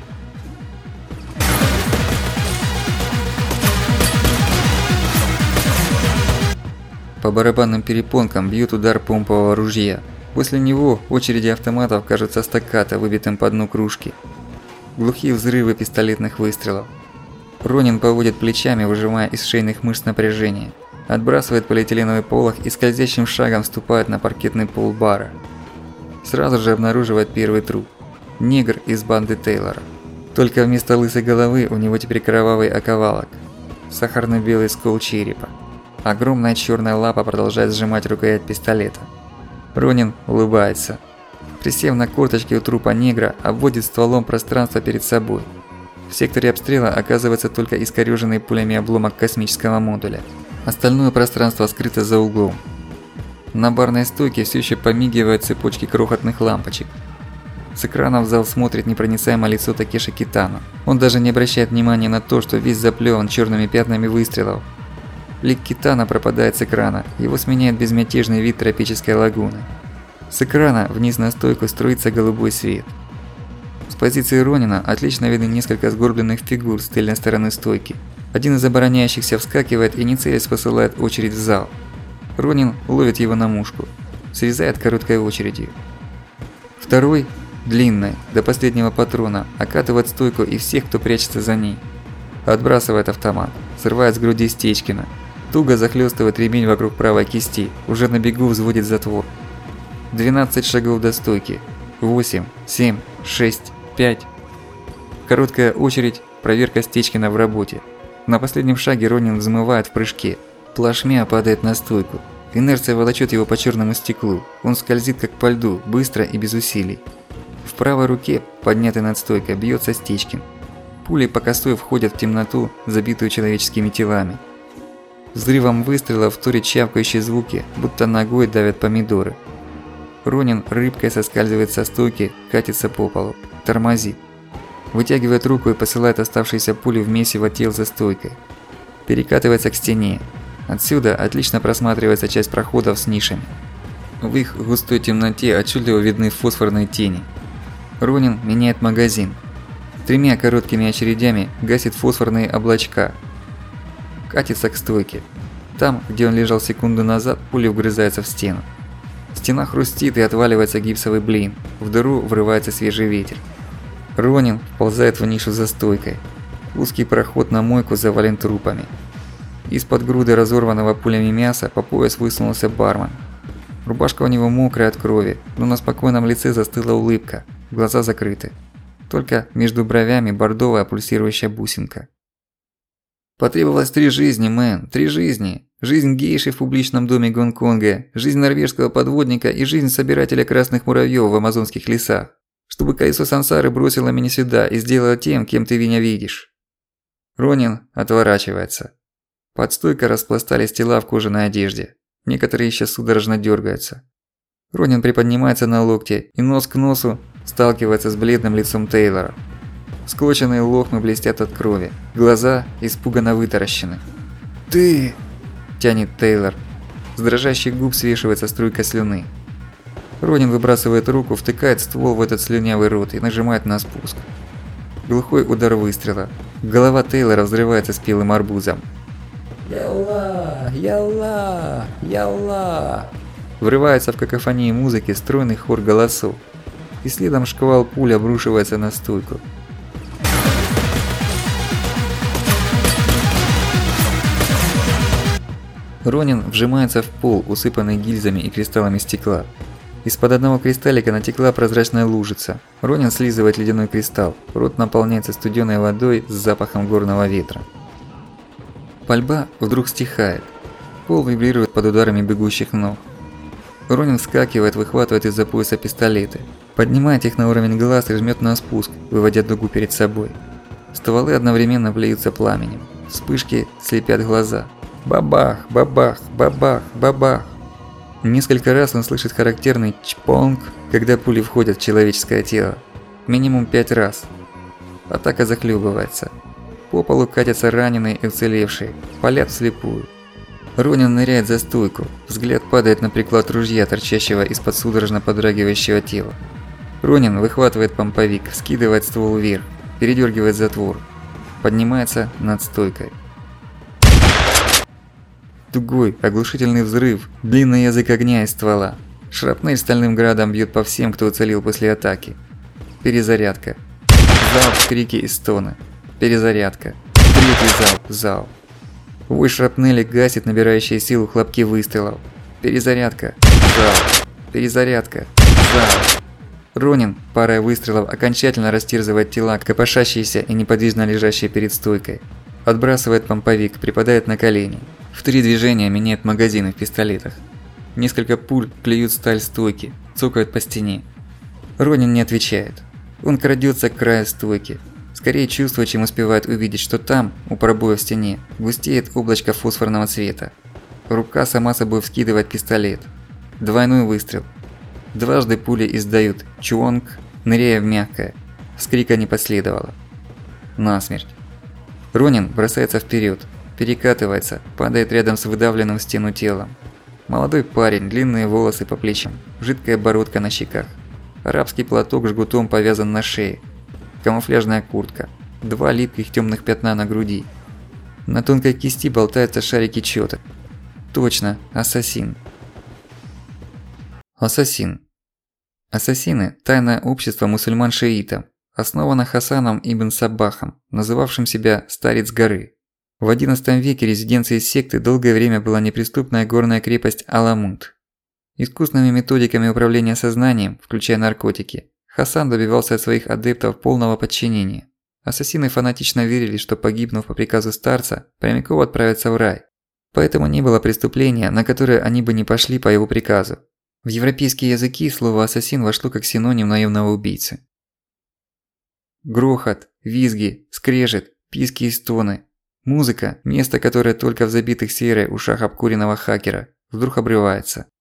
По барабанным перепонкам бьет удар помпового ружья. После него очереди автоматов кажутся стаккато, выбитым по дну кружки. Глухие взрывы пистолетных выстрелов. Ронин поводит плечами, выжимая из шейных мышц напряжение. Отбрасывает полиэтиленовый полог и скользящим шагом вступает на паркетный пол бара. Сразу же обнаруживает первый труп. Негр из банды Тейлора. Только вместо лысой головы у него теперь кровавый оковалок. Сахарно-белый скол черепа. Огромная черная лапа продолжает сжимать рукоять пистолета. Ронин улыбается. Присев на корточки у трупа негра, обводит стволом пространство перед собой. В секторе обстрела оказывается только искорёженный пулями обломок космического модуля. Остальное пространство скрыто за углом. На барной стойке все еще помигивают цепочки крохотных лампочек. С экрана в зал смотрит непроницаемое лицо Такеши Китано. Он даже не обращает внимания на то, что весь заплеван черными пятнами выстрелов. Лик Китано пропадает с экрана, его сменяет безмятежный вид тропической лагуны. С экрана вниз на стойку струится голубой свет. С позиции Ронина отлично видны несколько сгорбленных фигур с тыльной стороны стойки. Один из обороняющихся вскакивает и не целясь посылает очередь в зал. Ронин ловит его на мушку, срезает короткой очередью. Второй, длинной, до последнего патрона, окатывает стойку и всех, кто прячется за ней. Отбрасывает автомат, срывает с груди Стечкина. Туго захлёстывает ремень вокруг правой кисти, уже на бегу взводит затвор. двенадцать шагов до стойки. восемь, семь, шесть, пять. Короткая очередь, проверка Стечкина в работе. На последнем шаге Ронин взмывает в прыжке. Плашмя падает на стойку. Инерция волочет его по черному стеклу. Он скользит как по льду, быстро и без усилий. В правой руке, поднятой над стойкой, бьется Стечкин. Пули по косой входят в темноту, забитую человеческими телами. Взрывом выстрелов вторят чавкающие звуки, будто ногой давят помидоры. Ронин рыбкой соскальзывает со стойки, катится по полу, тормозит. Вытягивает руку и посылает оставшиеся пули в месиво тел за стойкой. Перекатывается к стене. Отсюда отлично просматривается часть проходов с нишами. В их густой темноте отчетливо видны фосфорные тени. Ронин меняет магазин. Тремя короткими очередями гасит фосфорные облачка. Катится к стойке. Там, где он лежал секунду назад, пуля вгрызается в стену. Стена хрустит и отваливается гипсовый блин. В дыру врывается свежий ветер. Ронин вползает в нишу за стойкой. Узкий проход на мойку завален трупами. Из-под груды разорванного пулями мяса по пояс высунулся бармен. Рубашка у него мокрая от крови, но на спокойном лице застыла улыбка, глаза закрыты. Только между бровями бордовая пульсирующая бусинка. Потребовалось три жизни, мэн, три жизни. Жизнь гейши в публичном доме Гонконга, жизнь норвежского подводника и жизнь собирателя красных муравьёв в амазонских лесах. Чтобы колесо сансары бросило меня сюда и сделало тем, кем ты меня видишь. Ронин отворачивается. Под стойкой распластались тела в кожаной одежде. Некоторые еще судорожно дергаются. Ронин приподнимается на локте и нос к носу сталкивается с бледным лицом Тейлора. Склоченные лохмы блестят от крови, глаза испуганно вытаращены. «Ты!» – тянет Тейлор. С дрожащих губ свешивается струйка слюны. Ронин выбрасывает руку, втыкает ствол в этот слюнявый рот и нажимает на спуск. Глухой удар выстрела. Голова Тейлора взрывается спелым арбузом. «Ялла! Ялла! Ялла!» Врывается в какофонии музыки стройный хор голосов. И следом шквал пуль обрушивается на стойку. Ронин вжимается в пол, усыпанный гильзами и кристаллами стекла. Из-под одного кристаллика натекла прозрачная лужица. Ронин слизывает ледяной кристалл. Рот наполняется студеной водой с запахом горного ветра. Пальба вдруг стихает. Пол вибрирует под ударами бегущих ног. Ронин вскакивает, выхватывает из-за пояса пистолеты. Поднимает их на уровень глаз и жмет на спуск, выводя дугу перед собой. Стволы одновременно плюются пламенем. Вспышки слепят глаза. Бабах, бабах, бабах, бабах. Несколько раз он слышит характерный чпонг, когда пули входят в человеческое тело. Минимум пять раз. Атака захлебывается. По полу катятся раненые и уцелевшие, палят вслепую. Ронин ныряет за стойку, взгляд падает на приклад ружья, торчащего из-под судорожно подрагивающего тела. Ронин выхватывает помповик, скидывает ствол вверх, передергивает затвор, поднимается над стойкой. Тугой, оглушительный взрыв, длинный язык огня из ствола. Шрапнель стальным градом бьет по всем, кто уцелел после атаки. Перезарядка. Залп, крики и стоны. Перезарядка. Третий залп, залп. Вой шрапнели гасит набирающие силу хлопки выстрелов. Перезарядка. Залп. Перезарядка. Залп. Ронин, парой выстрелов, окончательно растерзывает тела, копошащиеся и неподвижно лежащие перед стойкой. Отбрасывает помповик, припадает на колени. В три движения меняет магазины в пистолетах. Несколько пуль клюют сталь стойки, цокают по стене. Ронин не отвечает. Он крадется к краю стойки. Скорее чувствует, чем успевает увидеть, что там, у пробоя в стене, густеет облачко фосфорного цвета. Рука сама собой вскидывает пистолет. Двойной выстрел. Дважды пули издают чуонг, ныряя в мягкое. Вскрика не последовало. Насмерть. Ронин бросается вперед, перекатывается, падает рядом с выдавленным в стену телом. Молодой парень, длинные волосы по плечам, жидкая бородка на щеках. Арабский платок жгутом повязан на шее. Камуфляжная куртка. Два липких темных пятна на груди. На тонкой кисти болтаются шарики чёток. Точно, ассасин. Ассасин. Ассасины – тайное общество мусульман-шиитов, основано Хасаном ибн Саббахом, называвшим себя «Старец горы». В одиннадцатом веке резиденцией секты долгое время была неприступная горная крепость Аламут. Искусными методиками управления сознанием, включая наркотики, Хасан добивался от своих адептов полного подчинения. Ассасины фанатично верили, что, погибнув по приказу старца, прямиком отправятся в рай. Поэтому не было преступления, на которое они бы не пошли по его приказу. В европейские языки слово «ассасин» вошло как синоним наемного убийцы. Грохот, визги, скрежет, писки и стоны. Музыка, место которое только в забитых серой ушах обкуренного хакера, вдруг обрывается.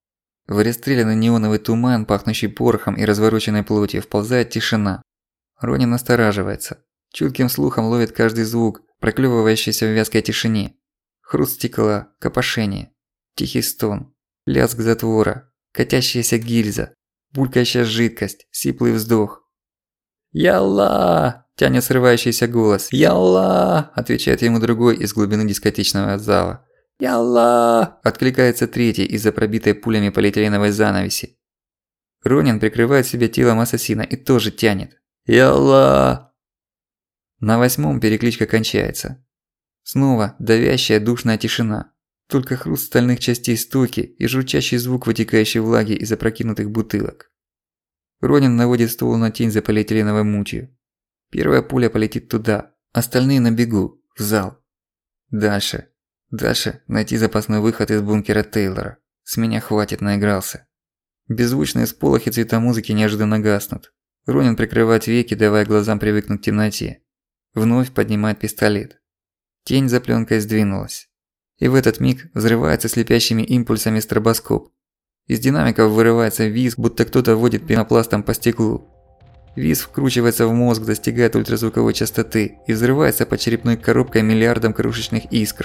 В расстреленный неоновый туман, пахнущий порохом и развороченной плотью, вползает тишина. Ронин настораживается. Чутким слухом ловит каждый звук, проклёвывающийся в вязкой тишине. Хруст стекла, копошение, тихий стон, лязг затвора, катящаяся гильза, булькающая жидкость, сиплый вздох. «Ялла!» – тянет срывающийся голос. «Ялла!» – отвечает ему другой из глубины дискотечного зала. «Ялла!» – откликается третий из-за пробитой пулями полиэтиленовой занавеси. Ронин прикрывает себя телом ассасина и тоже тянет. «Ялла!» На восьмом перекличка кончается. Снова давящая душная тишина. Только хруст стальных частей стойки и журчащий звук вытекающей влаги из опрокинутых бутылок. Ронин наводит ствол на тень за полиэтиленовой мутью. Первая пуля полетит туда, остальные на бегу, в зал. Дальше. Дальше найти запасной выход из бункера Тейлора. С меня хватит, наигрался. Беззвучные сполохи цветомузыки неожиданно гаснут. Ронин прикрывает веки, давая глазам привыкнуть к темноте. Вновь поднимает пистолет. Тень за плёнкой сдвинулась. И в этот миг взрывается слепящими импульсами стробоскоп. Из динамиков вырывается визг, будто кто-то водит пенопластом по стеклу. Визг вкручивается в мозг, достигает ультразвуковой частоты и взрывается по черепной коробке миллиардом крошечных искр.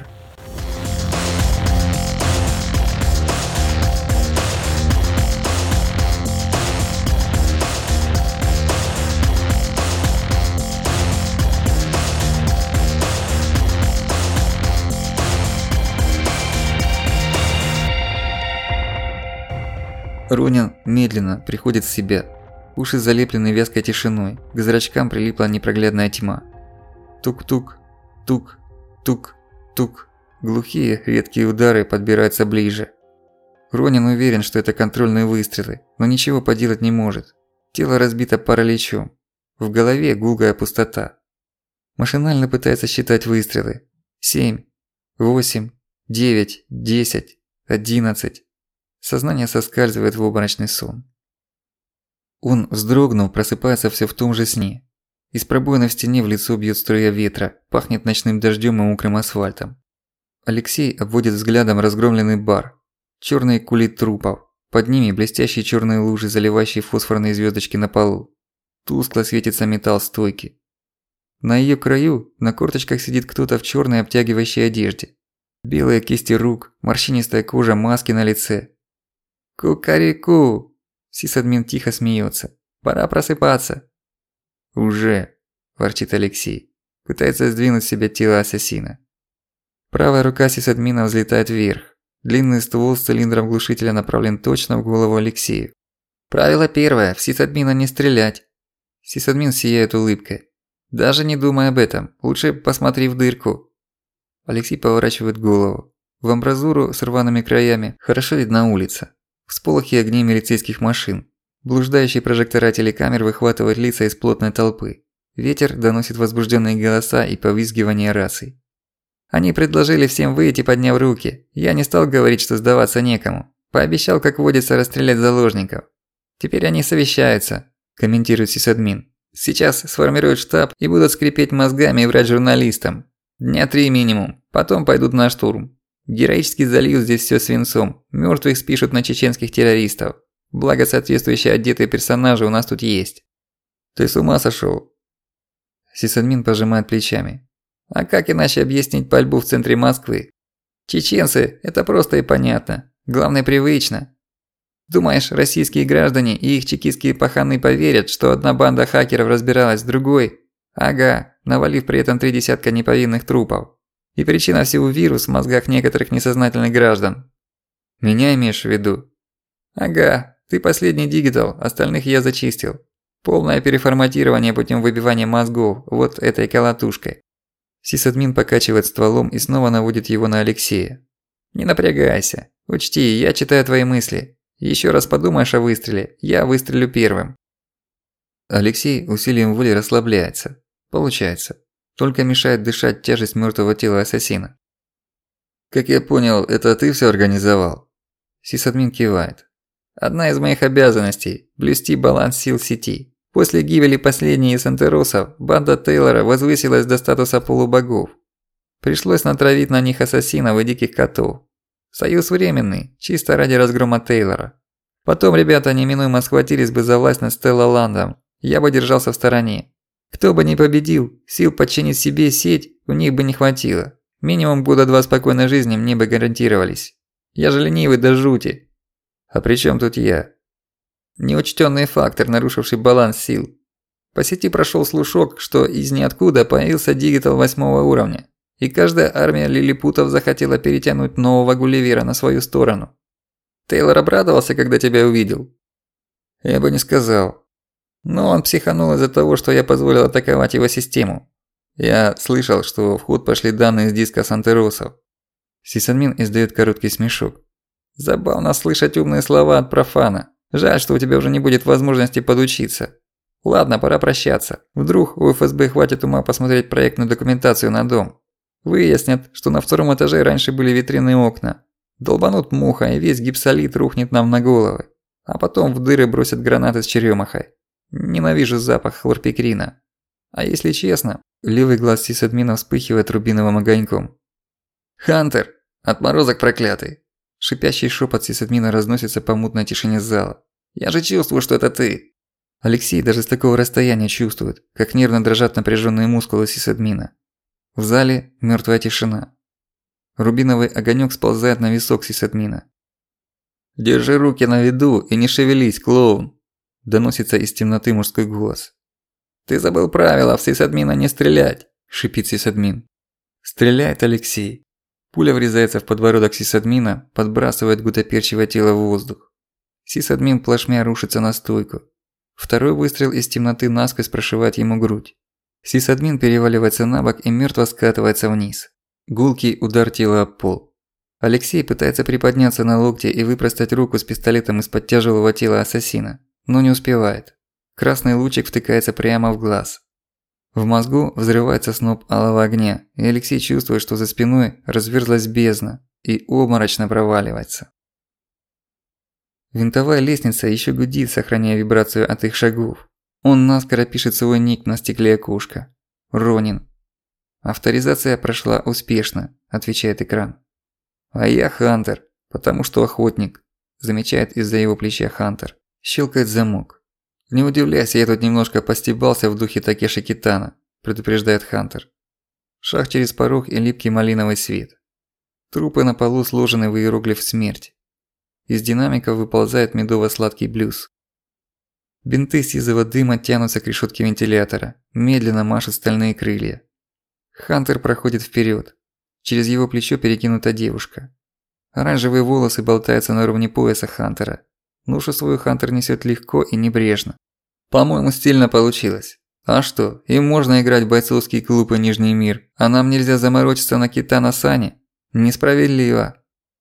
Ронин медленно приходит в себя. Уши залеплены вязкой тишиной, к зрачкам прилипла непроглядная тьма. Тук-тук, тук, тук, тук. Глухие, редкие удары подбираются ближе. Ронин уверен, что это контрольные выстрелы, но ничего поделать не может. Тело разбито параличом. В голове гулкая пустота. Машинально пытается считать выстрелы. Семь, восемь, девять, десять, одиннадцать. Сознание соскальзывает в обморочный сон. Он, вздрогнув, просыпается всё в том же сне. Из пробоины в стене в лицо бьёт струя ветра, пахнет ночным дождём и мокрым асфальтом. Алексей обводит взглядом разгромленный бар. Чёрные кули трупов, под ними блестящие чёрные лужи, заливающие фосфорные звёздочки на полу. Тускло светится металл стойки. На её краю на корточках сидит кто-то в чёрной обтягивающей одежде. Белые кисти рук, морщинистая кожа, маски на лице. «Кукареку!» Сисадмин тихо смеётся. «Пора просыпаться!» «Уже!» – ворчит Алексей. Пытается сдвинуть с себя тело ассасина. Правая рука сисадмина взлетает вверх. Длинный ствол с цилиндром глушителя направлен точно в голову Алексею. «Правило первое – в сисадмина не стрелять!» Сисадмин сияет улыбкой. «Даже не думай об этом, лучше посмотри в дырку!» Алексей поворачивает голову. В амбразуру с рваными краями хорошо видна улица. Всполохи огней милицейских машин. Блуждающие прожектора телекамер выхватывают лица из плотной толпы. Ветер доносит возбужденные голоса и повизгивание раций. Они предложили всем выйти, подняв руки. Я не стал говорить, что сдаваться некому. Пообещал, как водится, расстрелять заложников. Теперь они совещаются, комментирует сисадмин. Сейчас сформируют штаб и будут скрипеть мозгами и врать журналистам. Дня три минимум. Потом пойдут на штурм. Героически зальют здесь всё свинцом, мёртвых спишут на чеченских террористов. Благо соответствующие одетые персонажи у нас тут есть. Ты с ума сошёл? Сисадмин пожимает плечами. А как иначе объяснить пальбу в центре Москвы? Чеченцы – это просто и понятно. Главное, привычно. Думаешь, российские граждане и их чекистские паханы поверят, что одна банда хакеров разбиралась с другой? Ага, навалив при этом три десятка неповинных трупов. И причина всего вирус в мозгах некоторых несознательных граждан. Меня имеешь в виду? Ага, ты последний дигитал, остальных я зачистил. Полное переформатирование путем выбивания мозгов вот этой колотушкой. Сисадмин покачивает стволом и снова наводит его на Алексея. Не напрягайся. Учти, я читаю твои мысли. Ещё раз подумаешь о выстреле, я выстрелю первым. Алексей усилием воли расслабляется. Получается. Только мешает дышать тяжесть мёртвого тела ассасина. «Как я понял, это ты всё организовал?» Сисадмин кивает. «Одна из моих обязанностей – блюсти баланс сил сети. После гибели последней из антеросов, банда Тейлора возвысилась до статуса полубогов. Пришлось натравить на них ассасинов и диких котов. Союз временный, чисто ради разгрома Тейлора. Потом ребята неминуемо схватились бы за власть над Стелла-Ландом. Я бы держался в стороне. Кто бы ни победил, сил подчинить себе сеть у них бы не хватило. Минимум года два спокойной жизни мне бы гарантировались. Я же ленивый до жути. А при чем тут я? Неучтенный фактор, нарушивший баланс сил. По сети прошел слушок, что из ниоткуда появился дигитал восьмого уровня. И каждая армия лилипутов захотела перетянуть нового Гулливера на свою сторону. Тейлор обрадовался, когда тебя увидел? Я бы не сказал. Но он психанул из-за того, что я позволил атаковать его систему. Я слышал, что в ход пошли данные с диска Сантеросов. Сисадмин издает короткий смешок. Забавно слышать умные слова от профана. Жаль, что у тебя уже не будет возможности подучиться. Ладно, пора прощаться. Вдруг у эф эс бэ хватит ума посмотреть проектную документацию на дом. Выяснят, что на втором этаже раньше были витринные окна. Долбанут муха, и весь гипсолит рухнет нам на головы. А потом в дыры бросят гранаты с черемахой. Ненавижу запах хлорпикрина. А если честно, левый глаз сисадмина вспыхивает рубиновым огоньком. «Хантер! Отморозок проклятый!» Шипящий шепот сисадмина разносится по мутной тишине зала. «Я же чувствую, что это ты!» Алексей даже с такого расстояния чувствует, как нервно дрожат напряженные мускулы сисадмина. В зале мертвая тишина. Рубиновый огонек сползает на висок сисадмина. «Держи руки на виду и не шевелись, клоун!» Доносится из темноты мужской голос. «Ты забыл правила, в сисадмина не стрелять!» – шипит сисадмин. Стреляет Алексей. Пуля врезается в подбородок сисадмина, подбрасывает гутоперчивое тело в воздух. Сисадмин плашмя рушится на стойку. Второй выстрел из темноты насквозь прошивает ему грудь. Сисадмин переваливается на бок и мертво скатывается вниз. Гулкий удар тела об пол. Алексей пытается приподняться на локте и выпростать руку с пистолетом из-под тяжелого тела ассасина, но не успевает. Красный лучик втыкается прямо в глаз. В мозгу взрывается сноп алого огня, и Алексей чувствует, что за спиной разверзлась бездна и обморочно проваливается. Винтовая лестница еще гудит, сохраняя вибрацию от их шагов. Он наскоро пишет свой ник на стекле окошка. Ронин. «Авторизация прошла успешно», – отвечает экран. «А я Хантер, потому что охотник», – замечает из-за его плеча Хантер. Щелкает замок. «Не удивляйся, я тут немножко постебался в духе Такеши Китано», – предупреждает Хантер. Шаг через порог и липкий малиновый свет. Трупы на полу сложены в иероглиф «Смерть». Из динамиков выползает медово-сладкий блюз. Бинты сизого дыма тянутся к решётке вентилятора, медленно машут стальные крылья. Хантер проходит вперёд. Через его плечо перекинута девушка. Оранжевые волосы болтаются на уровне пояса Хантера. Ношу свою Хантер несёт легко и небрежно. По-моему, стильно получилось. А что, им можно играть в бойцовский клуб и Нижний мир, а нам нельзя заморочиться на Китано Сане? Несправедливо.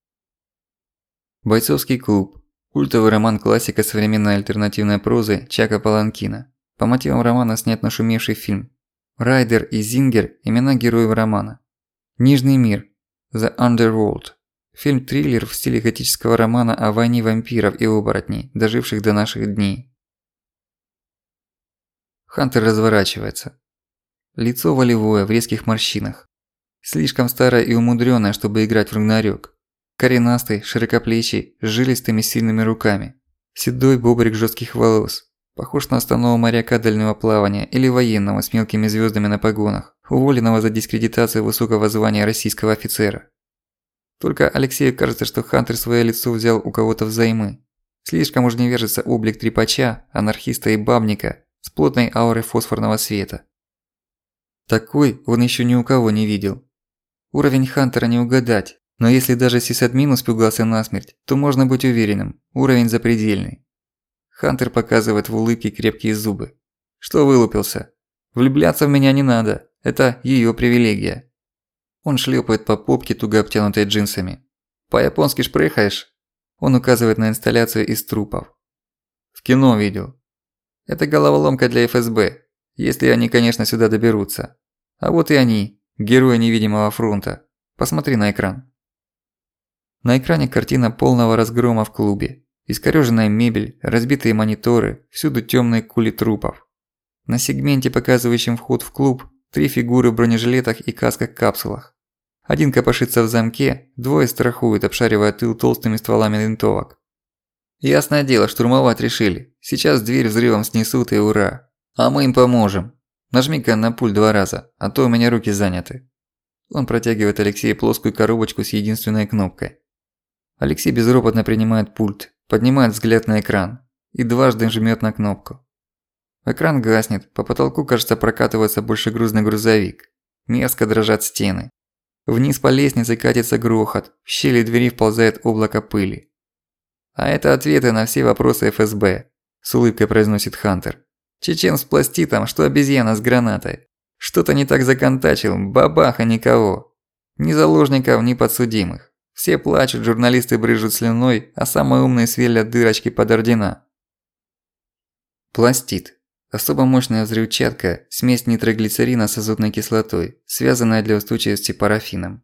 Бойцовский клуб. Культовый роман классика современной альтернативной прозы Чака Паланкина. По мотивам романа снят нашумевший фильм. Райдер и Зингер – имена героев романа. Нижний мир. The Underworld. Фильм-триллер в стиле готического романа о войне вампиров и оборотней, доживших до наших дней. Хантер разворачивается. Лицо волевое, в резких морщинах. Слишком старое и умудрённое, чтобы играть в Рагнарёк. Коренастый, широкоплечий, с жилистыми сильными руками. Седой бобрик жёстких волос. Похож на отставного моряка дальнего плавания или военного с мелкими звёздами на погонах, уволенного за дискредитацию высокого звания российского офицера. Только Алексею кажется, что Хантер своё лицо взял у кого-то взаймы. Слишком уж не вяжется облик трепача, анархиста и бабника с плотной аурой фосфорного света. Такой он ещё ни у кого не видел. Уровень Хантера не угадать, но если даже сисадмин испугался насмерть, то можно быть уверенным, уровень запредельный. Хантер показывает в улыбке крепкие зубы. Что вылупился? Влюбляться в меня не надо, это её привилегия. Он шлепает по попке, туго обтянутой джинсами. «По-японски шпрыхаешь?» Он указывает на инсталляцию из трупов. «В кино видел. Это головоломка для эф эс бэ, если они, конечно, сюда доберутся. А вот и они, герои невидимого фронта. Посмотри на экран». На экране картина полного разгрома в клубе. Искорёженная мебель, разбитые мониторы, всюду тёмные кули трупов. На сегменте, показывающем вход в клуб, три фигуры в бронежилетах и касках-капсулах. Один копошится в замке, двое страхуют, обшаривая тыл толстыми стволами винтовок. Ясное дело, штурмовать решили. Сейчас дверь взрывом снесут и ура. А мы им поможем. Нажми-ка на пульт два раза, а то у меня руки заняты». Он протягивает Алексею плоскую коробочку с единственной кнопкой. Алексей безропотно принимает пульт, поднимает взгляд на экран и дважды жмёт на кнопку. Экран гаснет, по потолку, кажется, прокатывается большегрузный грузовик. Мерзко дрожат стены. Вниз по лестнице катится грохот, в щели двери вползает облако пыли. «А это ответы на все вопросы эф эс бэ», – с улыбкой произносит Хантер. «Чечен с пластитом, что обезьяна с гранатой. Что-то не так законтачил, бабаха никого. Ни заложников, ни подсудимых. Все плачут, журналисты брызжут слюной, а самые умные сверлят дырочки под ордена». Пластит. Особо мощная взрывчатка, смесь нитроглицерина с азотной кислотой, связанная для устойчивости парафином.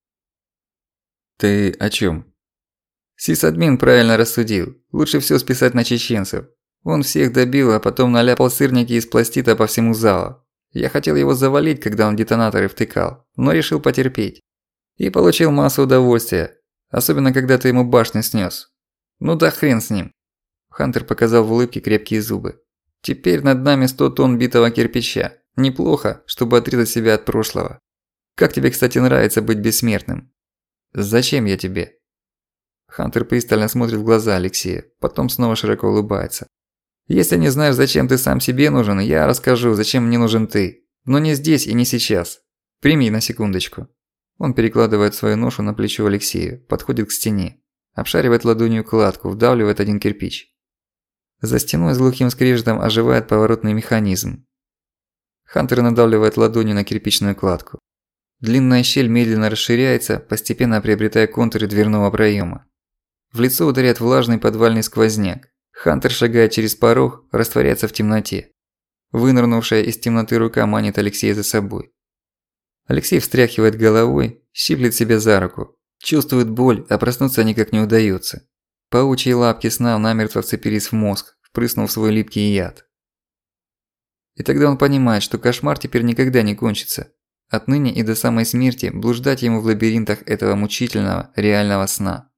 «Ты о чём?» Сисадмин правильно рассудил. Лучше всё списать на чеченцев. Он всех добил, а потом наляпал сырники из пластита по всему залу. Я хотел его завалить, когда он детонаторы втыкал, но решил потерпеть. И получил массу удовольствия. Особенно, когда ты ему башню снес. Ну да хрен с ним. Хантер показал в улыбке крепкие зубы. Теперь над нами сто тонн битого кирпича. Неплохо, чтобы отрезать себя от прошлого. Как тебе, кстати, нравится быть бессмертным? Зачем я тебе? Хантер пристально смотрит в глаза Алексея, потом снова широко улыбается. Если не знаешь, зачем ты сам себе нужен, я расскажу, зачем мне нужен ты. Но не здесь и не сейчас. Прими на секундочку. Он перекладывает свою ношу на плечо Алексею, подходит к стене, обшаривает ладонью кладку, вдавливает один кирпич. За стеной с глухим скрежетом оживает поворотный механизм. Хантер надавливает ладонью на кирпичную кладку. Длинная щель медленно расширяется, постепенно приобретая контуры дверного проема. В лицо ударяет влажный подвальный сквозняк. Хантер шагает через порог, растворяется в темноте. Вынырнувшая из темноты рука манит Алексея за собой. Алексей встряхивает головой, щиплет себя за руку. Чувствует боль, а проснуться никак не удается. Паучьи лапки сна намертво вцепились в мозг, впрыснув свой липкий яд. И тогда он понимает, что кошмар теперь никогда не кончится. Отныне и до самой смерти блуждать ему в лабиринтах этого мучительного, реального сна.